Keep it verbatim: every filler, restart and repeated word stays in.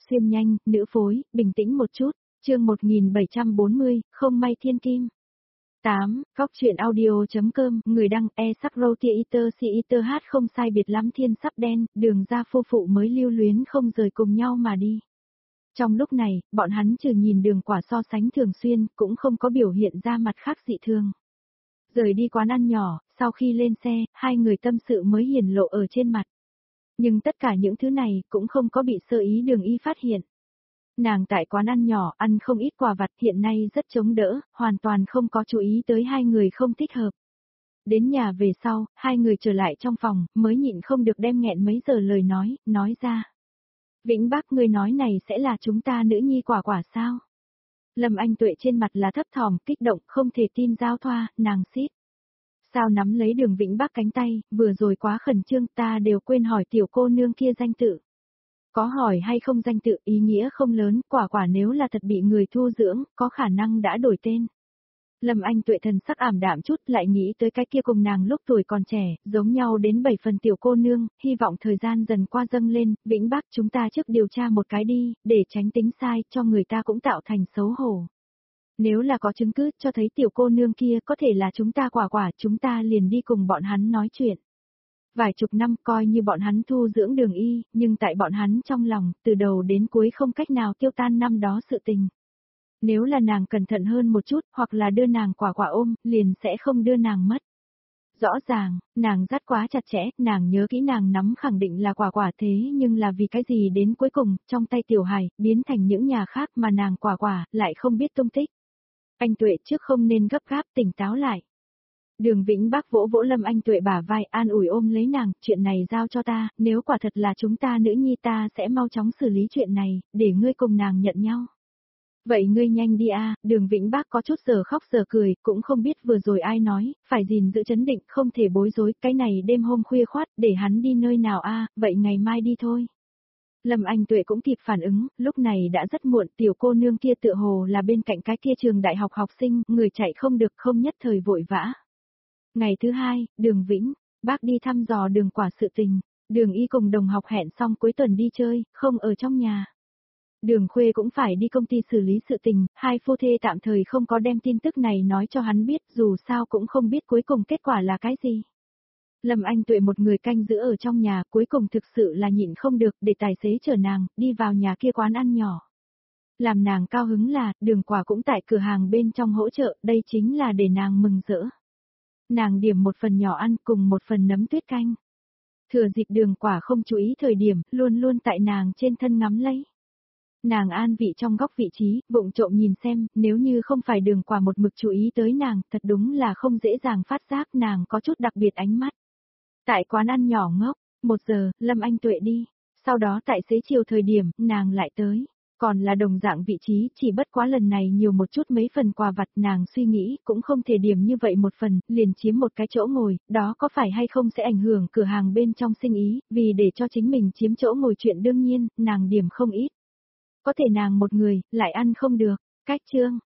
xuyên nhanh, nữ phối, bình tĩnh một chút, chương một nghìn bảy trăm bốn mươi, không may thiên kim. tám. Góc truyện audio.com, người đăng e sắc roti iter si iter hát không sai biệt lắm thiên sắp đen, đường ra phu phụ mới lưu luyến không rời cùng nhau mà đi. Trong lúc này, bọn hắn trừ nhìn đường quả so sánh thường xuyên, cũng không có biểu hiện ra mặt khác dị thường. Rời đi quán ăn nhỏ, sau khi lên xe, hai người tâm sự mới hiển lộ ở trên mặt. Nhưng tất cả những thứ này cũng không có bị sơ ý đường y phát hiện. Nàng tại quán ăn nhỏ ăn không ít quà vặt hiện nay rất chống đỡ, hoàn toàn không có chú ý tới hai người không thích hợp. Đến nhà về sau, hai người trở lại trong phòng, mới nhịn không được đem nghẹn mấy giờ lời nói, nói ra. Vĩnh Bắc người nói này sẽ là chúng ta nữ nhi quả quả sao? Lâm Anh Tuệ trên mặt là thấp thỏm, kích động, không thể tin giao thoa, nàng xít. Sao nắm lấy đường Vĩnh Bắc cánh tay, vừa rồi quá khẩn trương ta đều quên hỏi tiểu cô nương kia danh tự. Có hỏi hay không danh tự ý nghĩa không lớn, quả quả nếu là thật bị người thu dưỡng, có khả năng đã đổi tên. Lâm Anh Tuệ thần sắc ảm đạm chút lại nghĩ tới cái kia cùng nàng lúc tuổi còn trẻ, giống nhau đến bảy phần tiểu cô nương, hy vọng thời gian dần qua dâng lên, Vĩnh Bắc chúng ta trước điều tra một cái đi, để tránh tính sai, cho người ta cũng tạo thành xấu hổ. Nếu là có chứng cứ cho thấy tiểu cô nương kia có thể là chúng ta quả quả, chúng ta liền đi cùng bọn hắn nói chuyện. Vài chục năm coi như bọn hắn thu dưỡng đường y, nhưng tại bọn hắn trong lòng, từ đầu đến cuối không cách nào tiêu tan năm đó sự tình. Nếu là nàng cẩn thận hơn một chút, hoặc là đưa nàng quả quả ôm, liền sẽ không đưa nàng mất. Rõ ràng, nàng dắt quá chặt chẽ, nàng nhớ kỹ nàng nắm khẳng định là quả quả thế nhưng là vì cái gì đến cuối cùng, trong tay tiểu hài, biến thành những nhà khác mà nàng quả quả, lại không biết tung tích. Anh Tuệ trước không nên gấp gáp tỉnh táo lại. Đường Vĩnh Bắc vỗ vỗ Lâm Anh Tuệ bả vai an ủi ôm lấy nàng, chuyện này giao cho ta, nếu quả thật là chúng ta nữ nhi ta sẽ mau chóng xử lý chuyện này, để ngươi cùng nàng nhận nhau. Vậy ngươi nhanh đi a. Đường Vĩnh Bắc có chút giờ khóc giờ cười, cũng không biết vừa rồi ai nói, phải gìn giữ chấn định, không thể bối rối, cái này đêm hôm khuya khoát, để hắn đi nơi nào a, vậy ngày mai đi thôi. Lâm Anh Tuệ cũng kịp phản ứng, lúc này đã rất muộn, tiểu cô nương kia tựa hồ là bên cạnh cái kia trường đại học học sinh, người chạy không được không nhất thời vội vã. Ngày thứ hai, đường Vĩnh, bác đi thăm dò đường quả sự tình, đường y cùng đồng học hẹn xong cuối tuần đi chơi, không ở trong nhà. Đường Khuê cũng phải đi công ty xử lý sự tình, hai phu thê tạm thời không có đem tin tức này nói cho hắn biết, dù sao cũng không biết cuối cùng kết quả là cái gì. Lâm Anh Tuệ một người canh giữ ở trong nhà, cuối cùng thực sự là nhịn không được, để tài xế chở nàng, đi vào nhà kia quán ăn nhỏ. Làm nàng cao hứng là, đường quả cũng tại cửa hàng bên trong hỗ trợ, đây chính là để nàng mừng rỡ. Nàng điểm một phần nhỏ ăn cùng một phần nấm tuyết canh. Thừa dịp đường quả không chú ý thời điểm, luôn luôn tại nàng trên thân ngắm lấy. Nàng an vị trong góc vị trí, vụng trộm nhìn xem, nếu như không phải đường quả một mực chú ý tới nàng, thật đúng là không dễ dàng phát giác nàng có chút đặc biệt ánh mắt. Tại quán ăn nhỏ ngốc, một giờ, Lâm Anh Tuệ đi, sau đó tại xế chiều thời điểm, nàng lại tới, còn là đồng dạng vị trí, chỉ bất quá lần này nhiều một chút mấy phần quà vặt nàng suy nghĩ, cũng không thể điểm như vậy một phần, liền chiếm một cái chỗ ngồi, đó có phải hay không sẽ ảnh hưởng cửa hàng bên trong sinh ý, vì để cho chính mình chiếm chỗ ngồi chuyện đương nhiên, nàng điểm không ít. Có thể nàng một người, lại ăn không được, cách chương,